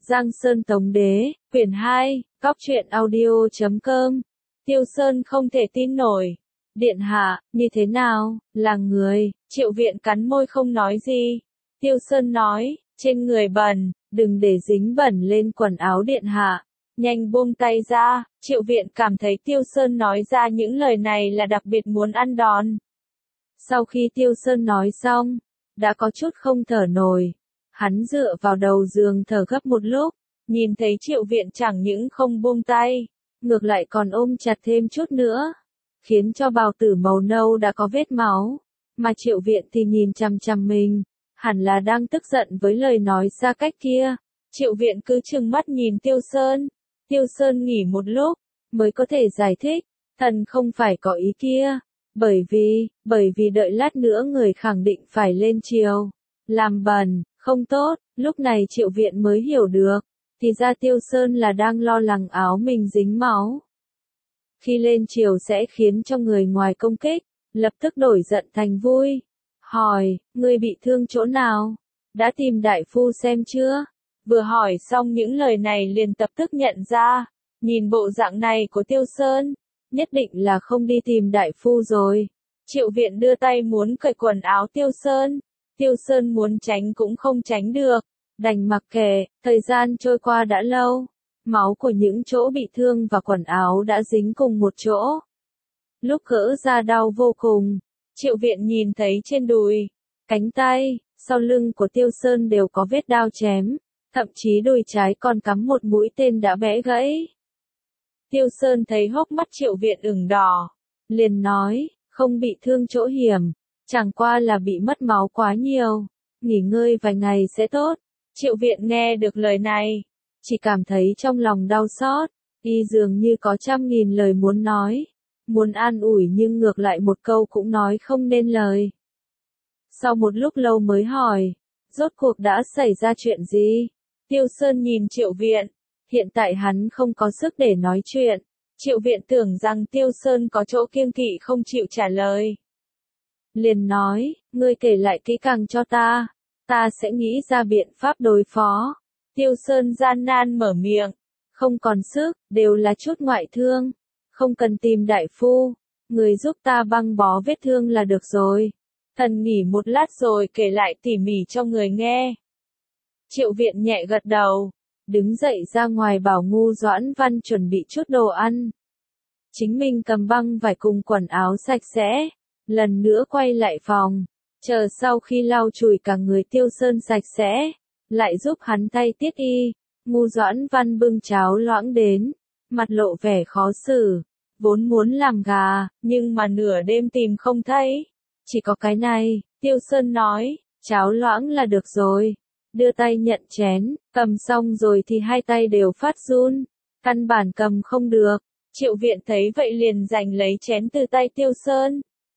Giang Sơn Tống Đế, quyển 2, Góc truyện audio.com. Tiêu Sơn không thể tin nổi. Điện hạ, như thế nào, là người, Triệu Viện cắn môi không nói gì. Tiêu Sơn nói, trên người bẩn, đừng để dính bẩn lên quần áo điện hạ. Nhanh buông tay ra, Triệu Viện cảm thấy Tiêu Sơn nói ra những lời này là đặc biệt muốn ăn đòn. Sau khi Tiêu Sơn nói xong, đã có chút không thở nổi. Hắn dựa vào đầu giường thở gấp một lúc, nhìn thấy Triệu Viện chẳng những không buông tay, ngược lại còn ôm chặt thêm chút nữa, khiến cho bào tử màu nâu đã có vết máu, mà Triệu Viện thì nhìn chằm chằm mình, hẳn là đang tức giận với lời nói xa cách kia. Triệu Viện cứ trừng mắt nhìn Tiêu Sơn nghỉ một lúc, mới có thể giải thích, thần không phải có ý kia, bởi vì đợi lát nữa người khẳng định phải lên triều, làm bẩn, không tốt. Lúc này Triệu Viện mới hiểu được, thì ra Tiêu Sơn là đang lo lắng áo mình dính máu. Khi lên triều sẽ khiến cho người ngoài công kích, lập tức đổi giận thành vui. Hỏi, ngươi bị thương chỗ nào? Đã tìm đại phu xem chưa? Vừa hỏi xong những lời này liền tập tức nhận ra, nhìn bộ dạng này của Tiêu Sơn, nhất định là không đi tìm đại phu rồi. Triệu Viện đưa tay muốn cởi quần áo Tiêu Sơn muốn tránh cũng không tránh được, đành mặc kệ. Thời gian trôi qua đã lâu, máu của những chỗ bị thương và quần áo đã dính cùng một chỗ. Lúc gỡ ra đau vô cùng, Triệu Viện nhìn thấy trên đùi, cánh tay, sau lưng của Tiêu Sơn đều có vết đao chém, thậm chí đùi trái còn cắm một mũi tên đã bẽ gãy. Tiêu Sơn thấy hốc mắt Triệu Viện ửng đỏ, liền nói, không bị thương chỗ hiểm, chẳng qua là bị mất máu quá nhiều, nghỉ ngơi vài ngày sẽ tốt. Triệu Viện nghe được lời này, chỉ cảm thấy trong lòng đau xót, y dường như có trăm nghìn lời muốn nói, muốn an ủi nhưng ngược lại một câu cũng nói không nên lời. Sau một lúc lâu mới hỏi, rốt cuộc đã xảy ra chuyện gì? Tiêu Sơn nhìn Triệu Viện, hiện tại hắn không có sức để nói chuyện. Triệu Viện tưởng rằng Tiêu Sơn có chỗ kiêng kỵ không chịu trả lời. Liền nói, ngươi kể lại kỹ càng cho ta sẽ nghĩ ra biện pháp đối phó. Tiêu Sơn gian nan mở miệng, không còn sức, đều là chút ngoại thương, không cần tìm đại phu, người giúp ta băng bó vết thương là được rồi. Thần nghỉ một lát rồi kể lại tỉ mỉ cho người nghe. Triệu Viện nhẹ gật đầu, đứng dậy ra ngoài bảo Ngu Doãn Văn chuẩn bị chút đồ ăn. Chính mình cầm băng vải cùng quần áo sạch sẽ, lần nữa quay lại phòng, chờ sau khi lau chùi cả người Tiêu Sơn sạch sẽ, lại giúp hắn thay tiết y. Ngu Doãn Văn bưng cháo loãng đến, mặt lộ vẻ khó xử, vốn muốn làm gà, nhưng mà nửa đêm tìm không thấy, chỉ có cái này. Tiêu Sơn nói, cháo loãng là được rồi, đưa tay nhận chén, cầm xong rồi thì hai tay đều phát run, căn bản cầm không được. Triệu Viện thấy vậy liền giành lấy chén từ tay Tiêu Sơn,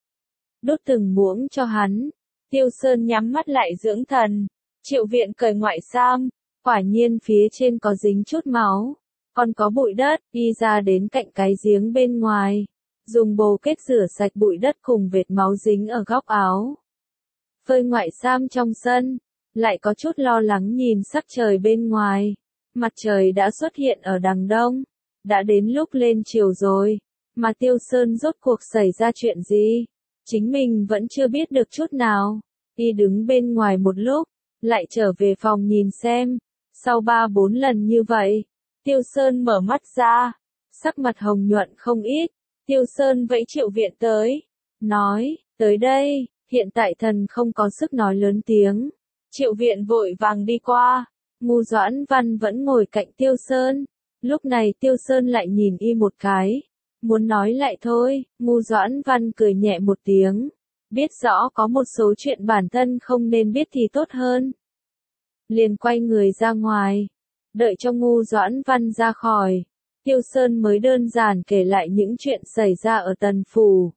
đút từng muỗng cho hắn. Tiêu Sơn nhắm mắt lại dưỡng thần. Triệu Viện cởi ngoại sam, quả nhiên phía trên có dính chút máu, còn có bụi đất. Đi ra đến cạnh cái giếng bên ngoài, dùng bồ kết rửa sạch bụi đất cùng vệt máu dính ở góc áo, phơi ngoại sam trong sân. Lại có chút lo lắng nhìn sắc trời bên ngoài, mặt trời đã xuất hiện ở đằng đông, đã đến lúc lên chiều rồi, mà Tiêu Sơn rốt cuộc xảy ra chuyện gì, chính mình vẫn chưa biết được chút nào. Y đứng bên ngoài một lúc, lại trở về phòng nhìn xem. Sau 3-4 lần như vậy, Tiêu Sơn mở mắt ra, sắc mặt hồng nhuận không ít. Tiêu Sơn vẫy Triệu Viện tới, nói, tới đây. Hiện tại thần không có sức nói lớn tiếng. Triệu Viện vội vàng đi qua, Ngu Doãn Văn vẫn ngồi cạnh Tiêu Sơn. Lúc này Tiêu Sơn lại nhìn y một cái, muốn nói lại thôi. Ngu Doãn Văn cười nhẹ một tiếng, biết rõ có một số chuyện bản thân không nên biết thì tốt hơn. Liền quay người ra ngoài, đợi cho Ngu Doãn Văn ra khỏi, Tiêu Sơn mới đơn giản kể lại những chuyện xảy ra ở Tần Phủ.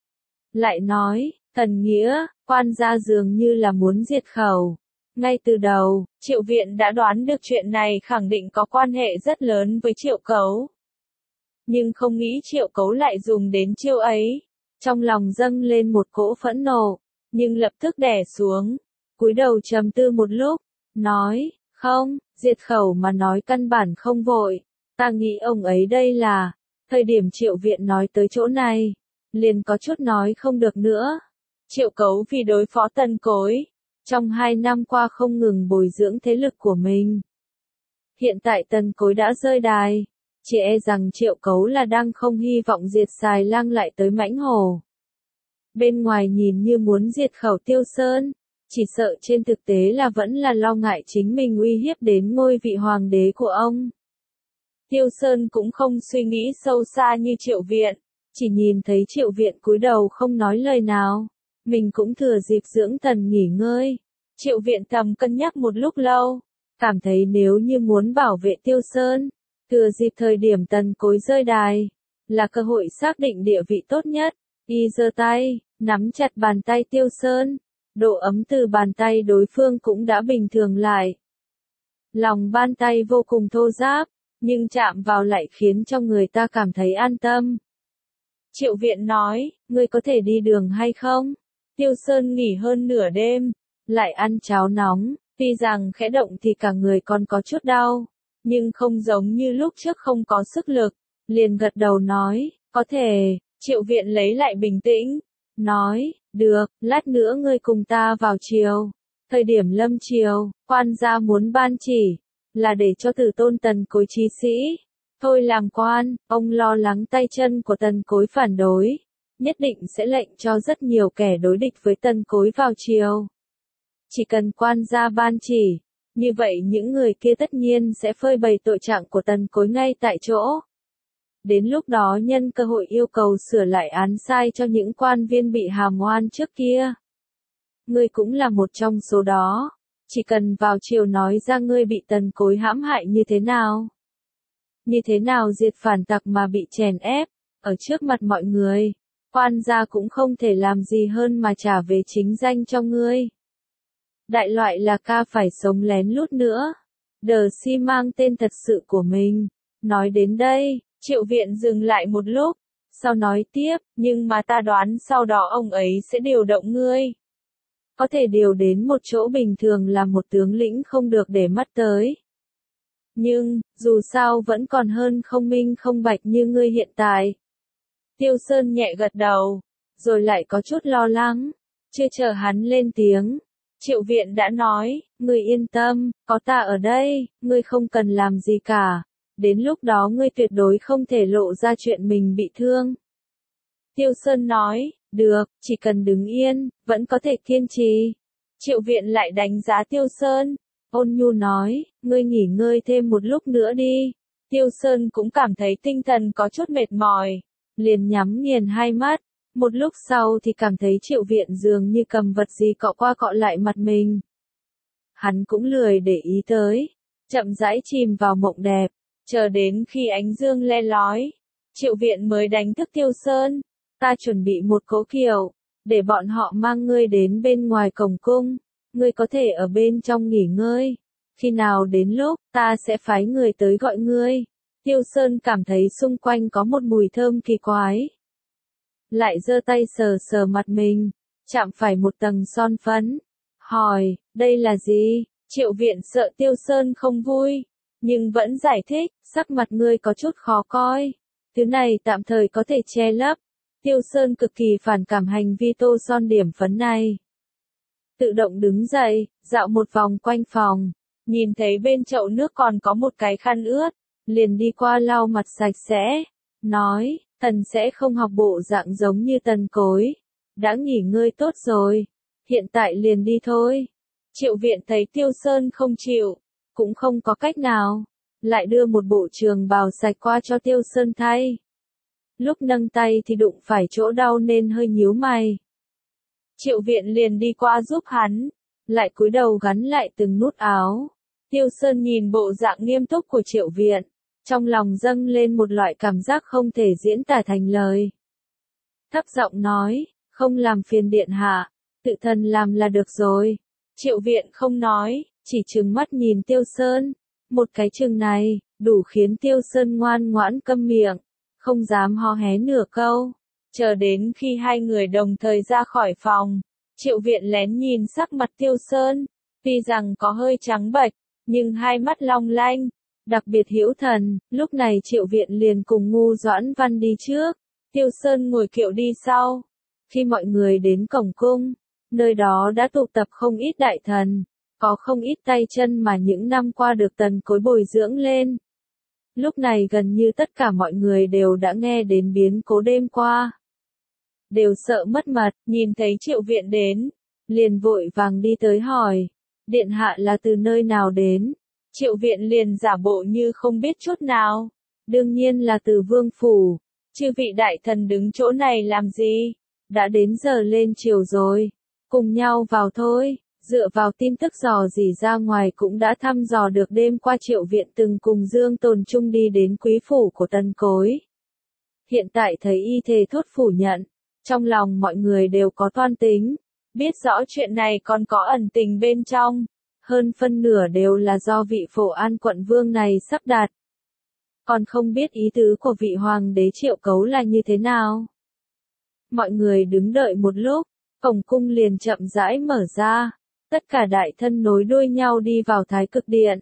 Lại nói, Tần Nghĩa, quan gia dường như là muốn diệt khẩu. Ngay từ đầu, Triệu Viện đã đoán được chuyện này khẳng định có quan hệ rất lớn với Triệu Cấu. Nhưng không nghĩ Triệu Cấu lại dùng đến chiêu ấy. Trong lòng dâng lên một cỗ phẫn nộ, nhưng lập tức đè xuống, cúi đầu trầm tư một lúc, nói, Không, diệt khẩu mà nói căn bản không vội. Ta nghĩ ông ấy đây là, thời điểm Triệu Viện nói tới chỗ này, liền có chút nói không được nữa. Triệu Cấu vì đối phó Tần Cối, trong 2 năm qua không ngừng bồi dưỡng thế lực của mình. Hiện tại Tần Cối đã rơi đài, chỉ e rằng Triệu Cấu là đang không hy vọng diệt Xài Lang lại tới Mãnh Hồ. Bên ngoài nhìn như muốn diệt khẩu Tiêu Sơn, chỉ sợ trên thực tế là vẫn là lo ngại chính mình uy hiếp đến ngôi vị hoàng đế của ông. Tiêu Sơn cũng không suy nghĩ sâu xa như Triệu Viện, chỉ nhìn thấy Triệu Viện cúi đầu không nói lời nào, mình cũng thừa dịp dưỡng thần nghỉ ngơi. Triệu Viện thầm cân nhắc một lúc lâu, cảm thấy nếu như muốn bảo vệ Tiêu Sơn, thừa dịp thời điểm Tần Cối rơi đài, là cơ hội xác định địa vị tốt nhất. Y giơ tay, nắm chặt bàn tay Tiêu Sơn, độ ấm từ bàn tay đối phương cũng đã bình thường lại. Lòng bàn tay vô cùng thô ráp, nhưng chạm vào lại khiến cho người ta cảm thấy an tâm. Triệu Viện nói, ngươi có thể đi đường hay không? Tiêu Sơn nghỉ hơn nửa đêm, lại ăn cháo nóng, tuy rằng khẽ động thì cả người còn có chút đau, nhưng không giống như lúc trước không có sức lực, liền gật đầu nói, có thể. Triệu Viện lấy lại bình tĩnh, nói, được, lát nữa ngươi cùng ta vào triều. Thời điểm lâm triều, quan gia muốn ban chỉ, là để cho Tử Tôn Tần Cối trí sĩ. Thôi làm quan, ông lo lắng tay chân của Tần Cối phản đối, nhất định sẽ lệnh cho rất nhiều kẻ đối địch với Tần Cối vào triều. Chỉ cần quan gia ban chỉ, như vậy những người kia tất nhiên sẽ phơi bày tội trạng của Tần Cối ngay tại chỗ. Đến lúc đó nhân cơ hội yêu cầu sửa lại án sai cho những quan viên bị hàm oan trước kia. Ngươi cũng là một trong số đó, chỉ cần vào triều nói ra ngươi bị Tần Cối hãm hại như thế nào diệt phản tặc mà bị chèn ép, ở trước mặt mọi người, quan gia cũng không thể làm gì hơn mà trả về chính danh cho ngươi. Đại loại là ca phải sống lén lút nữa. Đờ Si mang tên thật sự của mình. Nói đến đây, Triệu Viện dừng lại một lúc, sau nói tiếp, nhưng mà ta đoán sau đó ông ấy sẽ điều động ngươi. Có thể điều đến một chỗ bình thường là một tướng lĩnh không được để mắt tới. Nhưng, dù sao vẫn còn hơn không minh không bạch như ngươi hiện tại. Tiêu Sơn nhẹ gật đầu, rồi lại có chút lo lắng, chưa chờ hắn lên tiếng. Triệu Viện đã nói, ngươi yên tâm, có ta ở đây, ngươi không cần làm gì cả. Đến lúc đó ngươi tuyệt đối không thể lộ ra chuyện mình bị thương. Tiêu Sơn nói, được, chỉ cần đứng yên, vẫn có thể kiên trì. Triệu Viện lại đánh giá Tiêu Sơn. Ôn nhu nói, ngươi nghỉ ngơi thêm một lúc nữa đi. Tiêu Sơn cũng cảm thấy tinh thần có chút mệt mỏi, liền nhắm nghiền hai mắt. Một lúc sau thì cảm thấy Triệu Viện dường như cầm vật gì cọ qua cọ lại mặt mình. Hắn cũng lười để ý tới, chậm rãi chìm vào mộng đẹp, chờ đến khi ánh dương le lói, Triệu Viện mới đánh thức Tiêu Sơn. Ta chuẩn bị một cỗ kiệu, để bọn họ mang ngươi đến bên ngoài cổng cung, ngươi có thể ở bên trong nghỉ ngơi. Khi nào đến lúc, ta sẽ phái người tới gọi ngươi. Tiêu Sơn cảm thấy xung quanh có một mùi thơm kỳ quái. Lại giơ tay sờ sờ mặt mình, chạm phải một tầng son phấn. Hỏi, đây là gì? Triệu Viện sợ Tiêu Sơn không vui, nhưng vẫn giải thích, sắc mặt ngươi có chút khó coi. Thứ này tạm thời có thể che lấp. Tiêu Sơn cực kỳ phản cảm hành vi tô son điểm phấn này. Tự động đứng dậy, dạo một vòng quanh phòng, nhìn thấy bên chậu nước còn có một cái khăn ướt, liền đi qua lau mặt sạch sẽ, nói, thần sẽ không học bộ dạng giống như Tần Cối. Đã nghỉ ngơi tốt rồi, hiện tại liền đi thôi. Triệu Viện thấy Tiêu Sơn không chịu, cũng không có cách nào, lại đưa một bộ trường bào sạch qua cho Tiêu Sơn thay. Lúc nâng tay thì đụng phải chỗ đau nên hơi nhíu mày. Triệu Viện liền đi qua giúp hắn, lại cúi đầu gắn lại từng nút áo. Tiêu Sơn nhìn bộ dạng nghiêm túc của Triệu Viện, trong lòng dâng lên một loại cảm giác không thể diễn tả thành lời. Thấp giọng nói, không làm phiền điện hạ, tự thân làm là được rồi. Triệu Viện không nói, chỉ trừng mắt nhìn Tiêu Sơn. Một cái chừng này, đủ khiến Tiêu Sơn ngoan ngoãn câm miệng, không dám hó hé nửa câu. Chờ đến khi hai người đồng thời ra khỏi phòng, Triệu Viện lén nhìn sắc mặt Tiêu Sơn, tuy rằng có hơi trắng bệch, nhưng hai mắt long lanh, đặc biệt hữu thần. Lúc này Triệu Viện liền cùng Ngu Doãn Văn đi trước, Tiêu Sơn ngồi kiệu đi sau. Khi mọi người đến cổng cung, nơi đó đã tụ tập không ít đại thần, có không ít tay chân mà những năm qua được Tần Cối bồi dưỡng lên. Lúc này gần như tất cả mọi người đều đã nghe đến biến cố đêm qua. Đều sợ mất mật, nhìn thấy Triệu Viện đến, liền vội vàng đi tới hỏi, điện hạ là từ nơi nào đến? Triệu Viện liền giả bộ như không biết chút nào, đương nhiên là từ vương phủ. Chư vị đại thần đứng chỗ này làm gì? Đã đến giờ lên triều rồi, cùng nhau vào thôi. Dựa vào tin tức dò dỉ ra ngoài cũng đã thăm dò được đêm qua Triệu Viện từng cùng Dương Tồn Trung đi đến quý phủ của Tần Cối. Hiện tại thấy y thề thốt phủ nhận, trong lòng mọi người đều có toan tính, biết rõ chuyện này còn có ẩn tình bên trong, hơn phân nửa đều là do vị Phổ An quận vương này sắp đặt. Còn không biết ý tứ của vị hoàng đế Triệu Cấu là như thế nào. Mọi người đứng đợi một lúc, cổng cung liền chậm rãi mở ra. Tất cả đại thân nối đuôi nhau đi vào Thái Cực Điện.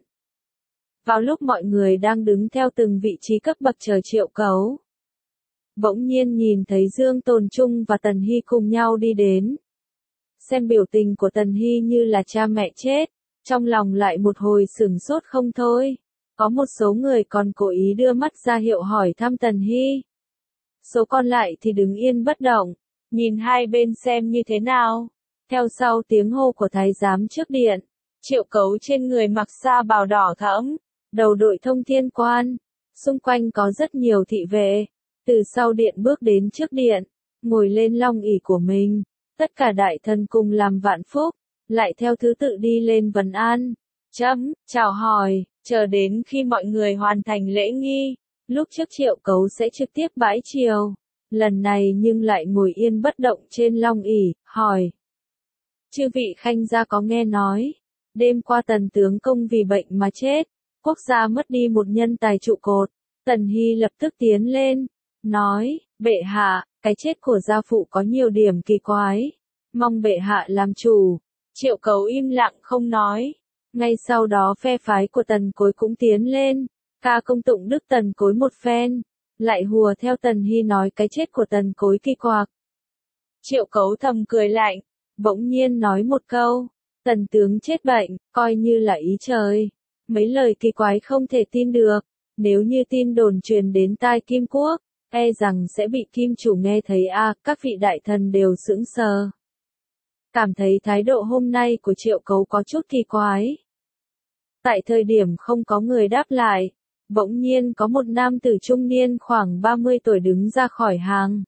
Vào lúc mọi người đang đứng theo từng vị trí cấp bậc chờ Triệu Cấu, bỗng nhiên nhìn thấy Dương Tồn Trung và Tần Hy cùng nhau đi đến. Xem biểu tình của Tần Hy như là cha mẹ chết, trong lòng lại một hồi sửng sốt không thôi. Có một số người còn cố ý đưa mắt ra hiệu hỏi thăm Tần Hy. Số còn lại thì đứng yên bất động, nhìn hai bên xem như thế nào. Theo sau tiếng hô của thái giám trước điện, Triệu Cấu trên người mặc sa bào đỏ thẫm, đầu đội thông thiên quan, xung quanh có rất nhiều thị vệ, từ sau điện bước đến trước điện, ngồi lên long ỷ của mình, tất cả đại thần cùng làm vạn phúc, lại theo thứ tự đi lên vấn an, chào hỏi, chờ đến khi mọi người hoàn thành lễ nghi, lúc trước Triệu Cấu sẽ trực tiếp bãi triều, lần này nhưng lại ngồi yên bất động trên long ỷ, hỏi. Chư vị khanh gia có nghe nói, đêm qua Tần tướng công vì bệnh mà chết, quốc gia mất đi một nhân tài trụ cột. Tần Hy lập tức tiến lên, nói, bệ hạ, cái chết của gia phụ có nhiều điểm kỳ quái, mong bệ hạ làm chủ. Triệu Cấu im lặng không nói. Ngay sau đó phe phái của Tần Cối cũng tiến lên, ca công tụng đức Tần Cối một phen, lại hùa theo Tần Hy nói cái chết của Tần Cối kỳ quặc. Triệu Cấu thầm cười lạnh. Bỗng nhiên nói một câu, Tần tướng chết bệnh, coi như là ý trời. Mấy lời kỳ quái không thể tin được, nếu như tin đồn truyền đến tai Kim Quốc, e rằng sẽ bị Kim chủ nghe thấy các vị đại thần đều sững sờ. Cảm thấy thái độ hôm nay của Triệu Cấu có chút kỳ quái. Tại thời điểm không có người đáp lại, bỗng nhiên có một nam tử trung niên khoảng 30 tuổi đứng ra khỏi hàng.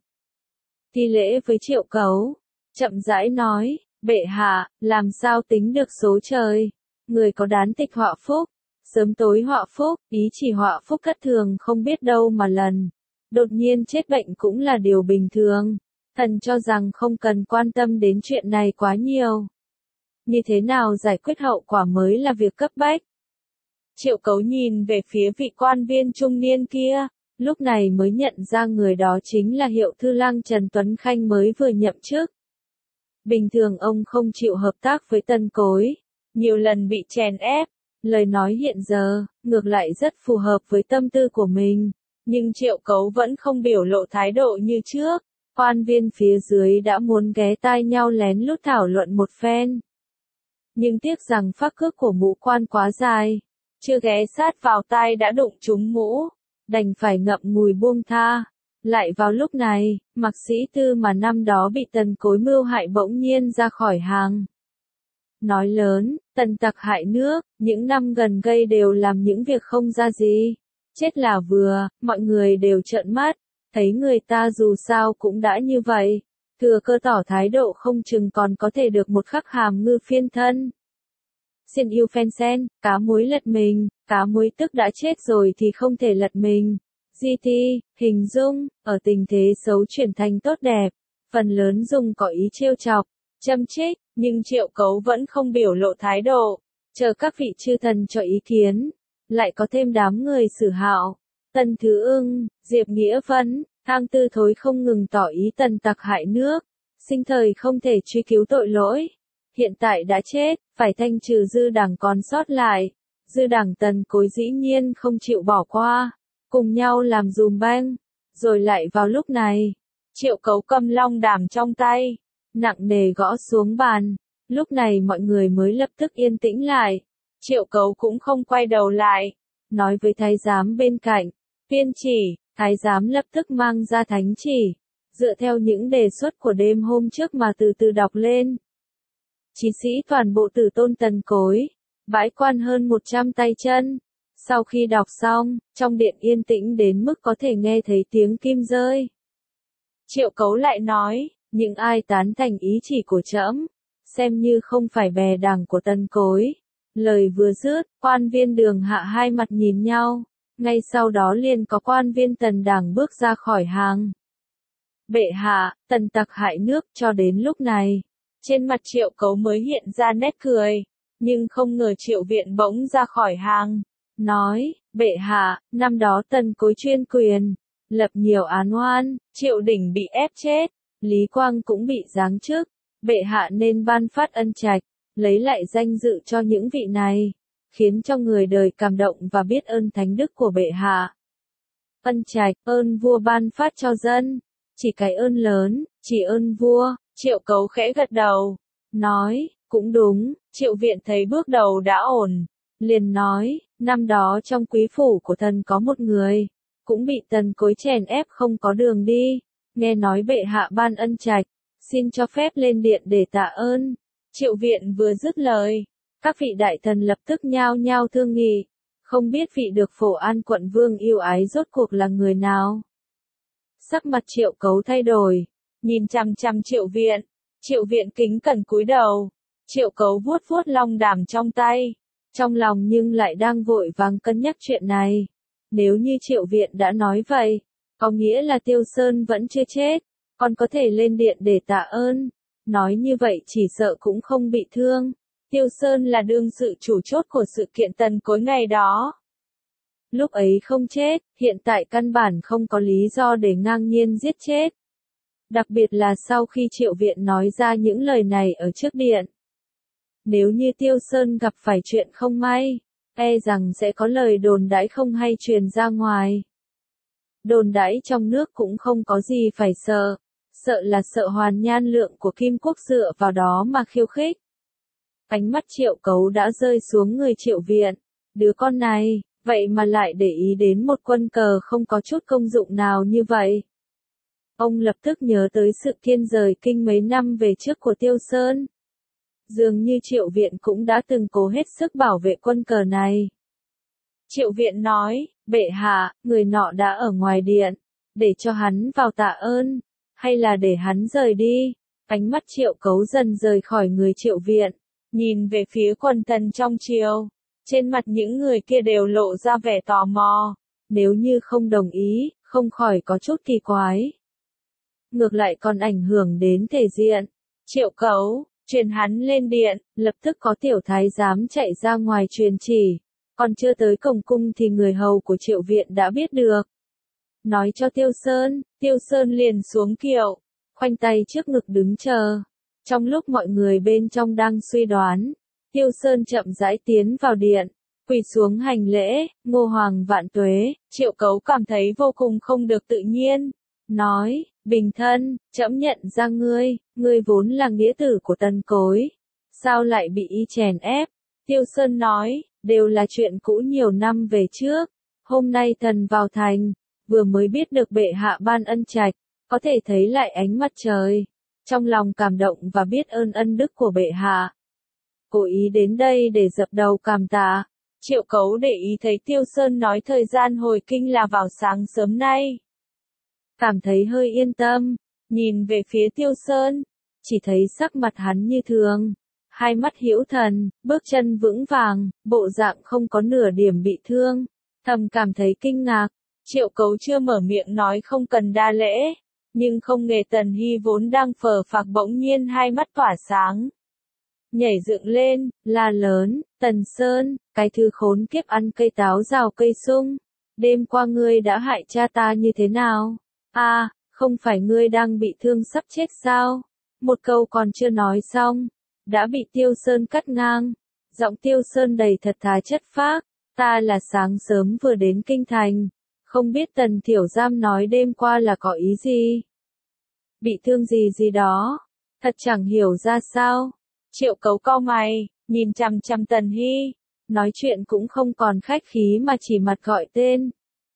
Thi lễ với Triệu Cấu. Chậm rãi nói, bệ hạ, làm sao tính được số trời? Người có đán tịch họa phúc, sớm tối họa phúc, ý chỉ họa phúc thất thường không biết đâu mà lần. Đột nhiên chết bệnh cũng là điều bình thường. Thần cho rằng không cần quan tâm đến chuyện này quá nhiều. Như thế nào giải quyết hậu quả mới là việc cấp bách. Triệu Cấu nhìn về phía vị quan viên trung niên kia, lúc này mới nhận ra người đó chính là Hiệu Thư lang Trần Tuấn Khanh mới vừa nhậm chức. Bình thường ông không chịu hợp tác với Tần Cối, nhiều lần bị chèn ép, lời nói hiện giờ, ngược lại rất phù hợp với tâm tư của mình, nhưng Triệu Cấu vẫn không biểu lộ thái độ như trước, quan viên phía dưới đã muốn ghé tai nhau lén lút thảo luận một phen. Nhưng tiếc rằng phác cước của mũ quan quá dài, chưa ghé sát vào tai đã đụng trúng mũ, đành phải ngậm ngùi buông tha. Lại vào lúc này, Mạc Sĩ Tư mà năm đó bị Tần Cối mưu hại bỗng nhiên ra khỏi hàng. Nói lớn, Tần tặc hại nước, những năm gần đây đều làm những việc không ra gì. Chết là vừa, mọi người đều trợn mắt, thấy người ta dù sao cũng đã như vậy. Thừa cơ tỏ thái độ không chừng còn có thể được một khắc hàm ngư phiên thân. Xiên yêu phen sen, cá muối lật mình, cá muối tức đã chết rồi thì không thể lật mình. GT, hình dung, ở tình thế xấu chuyển thành tốt đẹp, phần lớn dùng có ý trêu chọc, châm chích, nhưng Triệu Cấu vẫn không biểu lộ thái độ, chờ các vị chư thần cho ý kiến, lại có thêm đám người Sử Hạo, Tần Thứ Ưng, Diệp Nghĩa Vân, Thang Tư Thối không ngừng tỏ ý Tần tặc hại nước, sinh thời không thể truy cứu tội lỗi, hiện tại đã chết, phải thanh trừ dư đảng còn sót lại, Dư đảng Tần Cối dĩ nhiên không chịu bỏ qua, cùng nhau làm dùm beng. Rồi lại vào lúc này, Triệu Cấu cầm long đàm trong tay, nặng nề gõ xuống bàn. Lúc này mọi người mới lập tức yên tĩnh lại. Triệu Cấu cũng không quay đầu lại, nói với thái giám bên cạnh, tuyên chỉ. Thái giám lập tức mang ra thánh chỉ, dựa theo những đề xuất của đêm hôm trước mà từ từ đọc lên. Chí sĩ toàn bộ Tử Tôn Tần Cối, bãi quan hơn 100 tay chân. Sau khi đọc xong, trong điện yên tĩnh đến mức có thể nghe thấy tiếng kim rơi. Triệu Cấu lại nói, những ai tán thành ý chỉ của trẫm, xem như không phải bè đảng của Tần Cối. Lời vừa dứt, quan viên Đường Hạ hai mặt nhìn nhau, ngay sau đó liền có quan viên Tần đảng bước ra khỏi hàng. Bệ hạ, Tần tặc hại nước. Cho đến lúc này, trên mặt Triệu Cấu mới hiện ra nét cười, nhưng không ngờ Triệu Viện bỗng ra khỏi hàng, nói, bệ hạ, năm đó Tần Cối chuyên quyền, lập nhiều án oan, Triệu Đỉnh bị ép chết, Lý Quang cũng bị giáng chức, bệ hạ nên ban phát ân trạch, lấy lại danh dự cho những vị này, khiến cho người đời cảm động và biết ơn thánh đức của bệ hạ. Ân trạch, ơn vua ban phát cho dân, chỉ cái ơn lớn, chỉ ơn vua. Triệu Cấu khẽ gật đầu, nói, cũng đúng. Triệu Viện thấy bước đầu đã ổn, liền nói, năm đó trong quý phủ của thần có một người, cũng bị Tần Cối chèn ép không có đường đi, nghe nói bệ hạ ban ân trạch, xin cho phép lên điện để tạ ơn. Triệu Viện vừa dứt lời, các vị đại thần lập tức nhao nhao thương nghị, không biết vị được Phổ An quận vương yêu ái rốt cuộc là người nào. Sắc mặt Triệu Cấu thay đổi, nhìn chằm chằm Triệu Viện. Triệu Viện kính cẩn cúi đầu. Triệu Cấu vuốt vuốt long đàm trong tay, trong lòng nhưng lại đang vội vàng cân nhắc chuyện này. Nếu như Triệu Viện đã nói vậy, có nghĩa là Tiêu Sơn vẫn chưa chết, còn có thể lên điện để tạ ơn. Nói như vậy chỉ sợ cũng không bị thương. Tiêu Sơn là đương sự chủ chốt của sự kiện Tần Cối ngày đó. Lúc ấy không chết, hiện tại căn bản không có lý do để ngang nhiên giết chết. Đặc biệt là sau khi Triệu Viện nói ra những lời này ở trước điện. Nếu như Tiêu Sơn gặp phải chuyện không may, e rằng sẽ có lời đồn đãi không hay truyền ra ngoài. Đồn đãi trong nước cũng không có gì phải sợ, sợ là sợ Hoàn Nhan Lượng của Kim Quốc dựa vào đó mà khiêu khích. Ánh mắt Triệu Cấu đã rơi xuống người Triệu Viện, đứa con này, vậy mà lại để ý đến một quân cờ không có chút công dụng nào như vậy. Ông lập tức nhớ tới sự kiện rời kinh mấy năm về trước của Tiêu Sơn. Dường như Triệu Viện cũng đã từng cố hết sức bảo vệ quân cờ này. Triệu Viện nói, bệ hạ, người nọ đã ở ngoài điện, để cho hắn vào tạ ơn, hay là để hắn rời đi. Ánh mắt Triệu Cấu dần rời khỏi người Triệu Viện, nhìn về phía quần thần trong triều. Trên mặt những người kia đều lộ ra vẻ tò mò, nếu như không đồng ý, không khỏi có chút kỳ quái. Ngược lại còn ảnh hưởng đến thể diện. Triệu Cấu, truyền hắn lên điện, lập tức có tiểu thái giám chạy ra ngoài truyền chỉ. Còn chưa tới cổng cung thì người hầu của Triệu Viện đã biết được. Nói cho Tiêu Sơn liền xuống kiệu, khoanh tay trước ngực đứng chờ. Trong lúc mọi người bên trong đang suy đoán, Tiêu Sơn chậm rãi tiến vào điện, quỳ xuống hành lễ, Ngô Hoàng vạn tuế. Triệu Cấu cảm thấy vô cùng không được tự nhiên, nói, bình thân, trẫm nhận ra ngươi vốn là nghĩa tử của Tần Cối, sao lại bị y chèn ép. Tiêu Sơn nói, đều là chuyện cũ nhiều năm về trước, hôm nay thần vào thành, vừa mới biết được bệ hạ ban ân trạch, có thể thấy lại ánh mặt trời, trong lòng cảm động và biết ơn ân đức của bệ hạ. Cố ý đến đây để dập đầu cảm tạ. Triệu Cấu để ý thấy Tiêu Sơn nói thời gian hồi kinh là vào sáng sớm nay. Cảm thấy hơi yên tâm, nhìn về phía Tiêu Sơn, chỉ thấy sắc mặt hắn như thường, hai mắt hữu thần, bước chân vững vàng, bộ dạng không có nửa điểm bị thương, thầm cảm thấy kinh ngạc. Triệu Cấu chưa mở miệng nói không cần đa lễ, nhưng không ngờ Tần Hy vốn đang phờ phạc bỗng nhiên hai mắt tỏa sáng. Nhảy dựng lên, la lớn, Tần Sơn, cái thứ khốn kiếp ăn cây táo rào cây sung, đêm qua ngươi đã hại cha ta như thế nào? Không phải ngươi đang bị thương sắp chết sao? Một câu còn chưa nói xong, đã bị Tiêu Sơn cắt ngang. Giọng Tiêu Sơn đầy thật thà chất phác, ta là sáng sớm vừa đến kinh thành, không biết Tần Thiểu Giam nói đêm qua là có ý gì? Bị thương gì gì đó, thật chẳng hiểu ra sao. Triệu Cấu cau mày, nhìn chằm chằm Tần Hy, nói chuyện cũng không còn khách khí mà chỉ mặt gọi tên.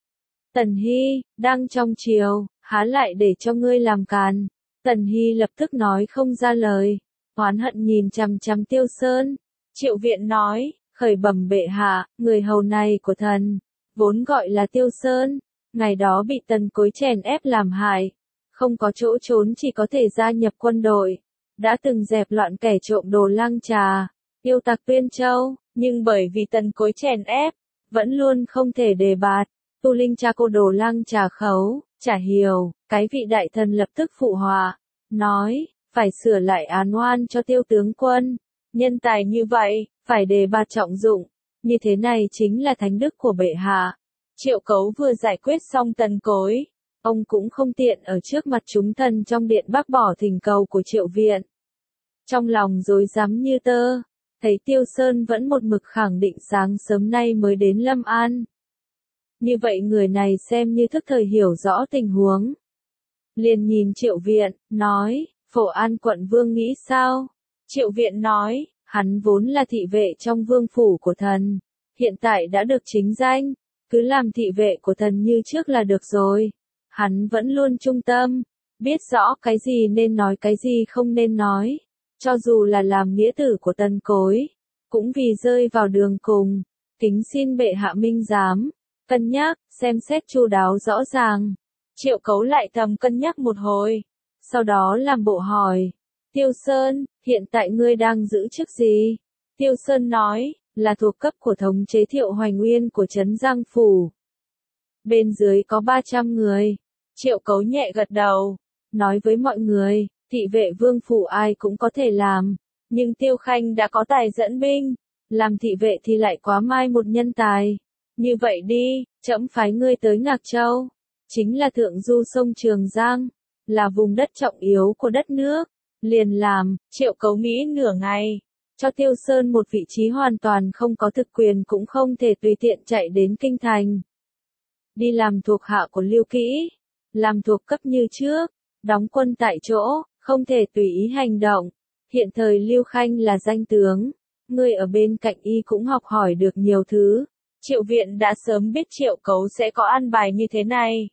Tần Hy, đang trong triều, há lại để cho ngươi làm càn. Tần Hy lập tức nói không ra lời, oán hận nhìn chằm chằm Tiêu Sơn. Triệu Viện nói, khởi bẩm bệ hạ, người hầu này của thần, vốn gọi là Tiêu Sơn, ngày đó bị Tần Cối chèn ép làm hại, không có chỗ trốn chỉ có thể gia nhập quân đội, đã từng dẹp loạn kẻ trộm đồ lang trà, yêu tặc Tuyên Châu, nhưng bởi vì Tần Cối chèn ép, vẫn luôn không thể đề bạt. Tu Linh cha cô đồ lang trà khấu, chả hiểu, cái vị đại thần lập tức phụ họa, nói, phải sửa lại án oan cho Tiêu tướng quân, nhân tài như vậy, phải đề bạt trọng dụng, như thế này chính là thánh đức của bệ hạ. Triệu Cấu vừa giải quyết xong Tần Cối, ông cũng không tiện ở trước mặt chúng thần trong điện bác bỏ thỉnh cầu của Triệu Viện. Trong lòng rối rắm như tơ, thấy Tiêu Sơn vẫn một mực khẳng định sáng sớm nay mới đến Lâm An. Như vậy người này xem như thức thời hiểu rõ tình huống. Liền nhìn Triệu Viện, nói, Phổ An quận vương nghĩ sao? Triệu Viện nói, hắn vốn là thị vệ trong vương phủ của thần, hiện tại đã được chính danh, cứ làm thị vệ của thần như trước là được rồi. Hắn vẫn luôn trung tâm, biết rõ cái gì nên nói cái gì không nên nói, cho dù là làm nghĩa tử của Tần Cối, cũng vì rơi vào đường cùng, kính xin bệ hạ minh giám, cân nhắc, xem xét chu đáo rõ ràng. Triệu Cấu lại thầm cân nhắc một hồi, sau đó làm bộ hỏi, Tiêu Sơn, hiện tại ngươi đang giữ chức gì? Tiêu Sơn nói, là thuộc cấp của thống chế Thiệu Hoành Nguyên của Trấn Giang Phủ. Bên dưới có 300 người. Triệu Cấu nhẹ gật đầu, nói với mọi người, thị vệ vương phủ ai cũng có thể làm, nhưng Tiêu Khanh đã có tài dẫn binh, làm thị vệ thì lại quá mai một nhân tài. Như vậy đi, trẫm phái ngươi tới Ngạc Châu, chính là thượng du sông Trường Giang, là vùng đất trọng yếu của đất nước. Liền làm, Triệu Cấu nghĩ nửa ngày, cho Tiêu Sơn một vị trí hoàn toàn không có thực quyền cũng không thể tùy tiện chạy đến kinh thành. Đi làm thuộc hạ của Lưu Kĩ, làm thuộc cấp như trước, đóng quân tại chỗ, không thể tùy ý hành động. Hiện thời Lưu Khanh là danh tướng, người ở bên cạnh y cũng học hỏi được nhiều thứ. Triệu Viện đã sớm biết Triệu Cấu sẽ có an bài như thế này.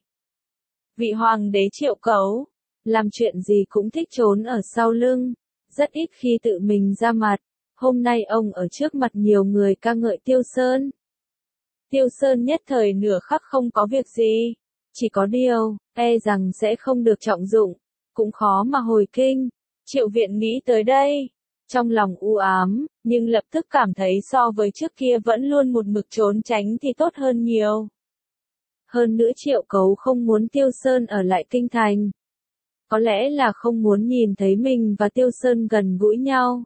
Vị hoàng đế Triệu Cấu, làm chuyện gì cũng thích trốn ở sau lưng, rất ít khi tự mình ra mặt. Hôm nay ông ở trước mặt nhiều người ca ngợi Tiêu Sơn. Tiêu Sơn nhất thời nửa khắc không có việc gì, chỉ có điều, e rằng sẽ không được trọng dụng, cũng khó mà hồi kinh. Triệu Viện nghĩ tới đây, trong lòng u ám, nhưng lập tức cảm thấy so với trước kia vẫn luôn một mực trốn tránh thì tốt hơn nhiều. Hơn nữa Triệu Cấu không muốn Tiêu Sơn ở lại kinh thành. Có lẽ là không muốn nhìn thấy mình và Tiêu Sơn gần gũi nhau.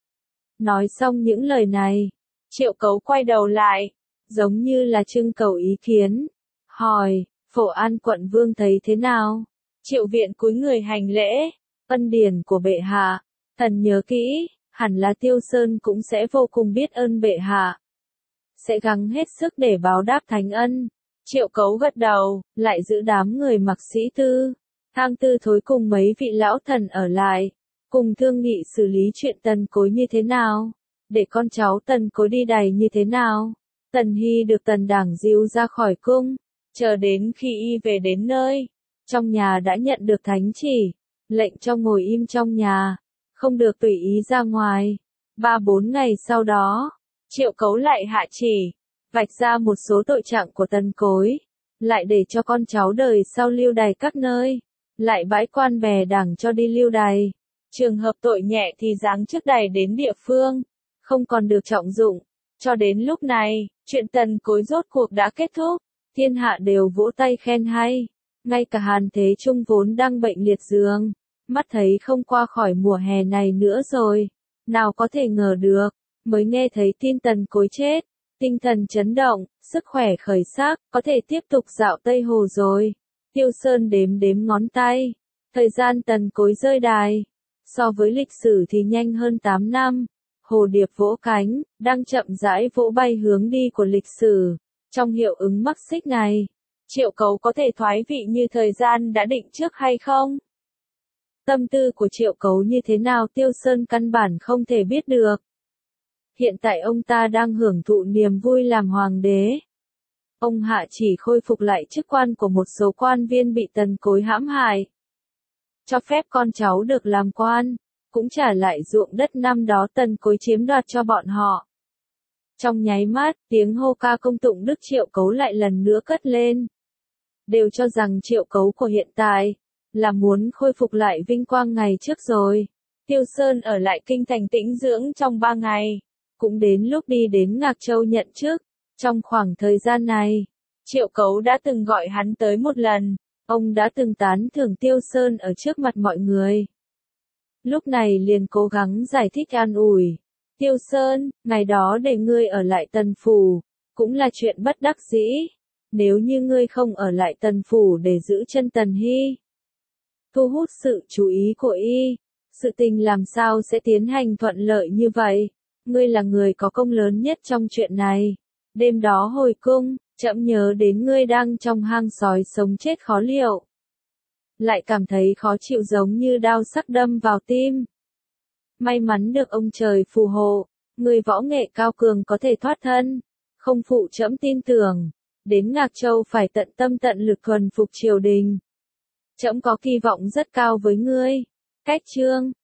Nói xong những lời này, Triệu Cấu quay đầu lại, giống như là trưng cầu ý kiến, hỏi, Phổ An quận vương thấy thế nào? Triệu Viện cúi người hành lễ, ân điển của bệ hạ, thần nhớ kỹ, hẳn là Tiêu Sơn cũng sẽ vô cùng biết ơn bệ hạ. Sẽ gắng hết sức để báo đáp thánh ân. Triệu Cấu gật đầu, lại giữ đám người mặc sĩ tư, Thang Tư Thối cùng mấy vị lão thần ở lại, cùng thương nghị xử lý chuyện Tần Cối như thế nào, để con cháu Tần Cối đi đày như thế nào. Tần Hy được Tần Đảng dìu ra khỏi cung, chờ đến khi y về đến nơi, trong nhà đã nhận được thánh chỉ, lệnh cho ngồi im trong nhà, không được tùy ý ra ngoài. 3-4 ngày sau đó, Triệu Cấu lại hạ chỉ, vạch ra một số tội trạng của Tần Cối, lại để cho con cháu đời sau lưu đày các nơi, lại bãi quan bè đảng cho đi lưu đày. Trường hợp tội nhẹ thì giáng chức đày đến địa phương, không còn được trọng dụng. Cho đến lúc này, chuyện Tần Cối rốt cuộc đã kết thúc, thiên hạ đều vỗ tay khen hay. Ngay cả Hàn Thế Trung vốn đang bệnh liệt giường, mắt thấy không qua khỏi mùa hè này nữa rồi, nào có thể ngờ được, mới nghe thấy tin Tần Cối chết, tinh thần chấn động, sức khỏe khởi sắc, có thể tiếp tục dạo Tây Hồ rồi. Tiêu Sơn đếm đếm ngón tay, thời gian Tần Cối rơi đài, so với lịch sử thì nhanh hơn 8 năm. Hồ điệp vỗ cánh, đang chậm rãi vỗ bay hướng đi của lịch sử. Trong hiệu ứng mắc xích này, Triệu Cấu có thể thoái vị như thời gian đã định trước hay không? Tâm tư của Triệu Cấu như thế nào Tiêu Sơn căn bản không thể biết được. Hiện tại ông ta đang hưởng thụ niềm vui làm hoàng đế. Ông hạ chỉ khôi phục lại chức quan của một số quan viên bị Tần Cối hãm hại. Cho phép con cháu được làm quan, cũng trả lại ruộng đất năm đó Tần Cối chiếm đoạt cho bọn họ. Trong nháy mắt, tiếng hô ca công tụng Đức Triệu Cấu lại lần nữa cất lên. Đều cho rằng Triệu Cấu của hiện tại là muốn khôi phục lại vinh quang ngày trước rồi. Tiêu Sơn ở lại kinh thành tĩnh dưỡng trong 3 ngày, cũng đến lúc đi đến Ngạc Châu nhận chức. Trong khoảng thời gian này, Triệu Cấu đã từng gọi hắn tới một lần, ông đã từng tán thưởng Tiêu Sơn ở trước mặt mọi người. Lúc này liền cố gắng giải thích an ủi. Tiêu Sơn, ngày đó để ngươi ở lại Tần Phủ, cũng là chuyện bất đắc dĩ. Nếu như ngươi không ở lại Tần Phủ để giữ chân Tần Hy, thu hút sự chú ý của y, sự tình làm sao sẽ tiến hành thuận lợi như vậy? Ngươi là người có công lớn nhất trong chuyện này. Đêm đó hồi cung, trẫm nhớ đến ngươi đang trong hang sói sống chết khó liệu. Lại cảm thấy khó chịu giống như đao sắc đâm vào tim. May mắn được ông trời phù hộ, người võ nghệ cao cường có thể thoát thân. Không phụ trẫm tin tưởng, đến Ngạc Châu phải tận tâm tận lực thuần phục triều đình. Trẫm có kỳ vọng rất cao với ngươi. Cách chương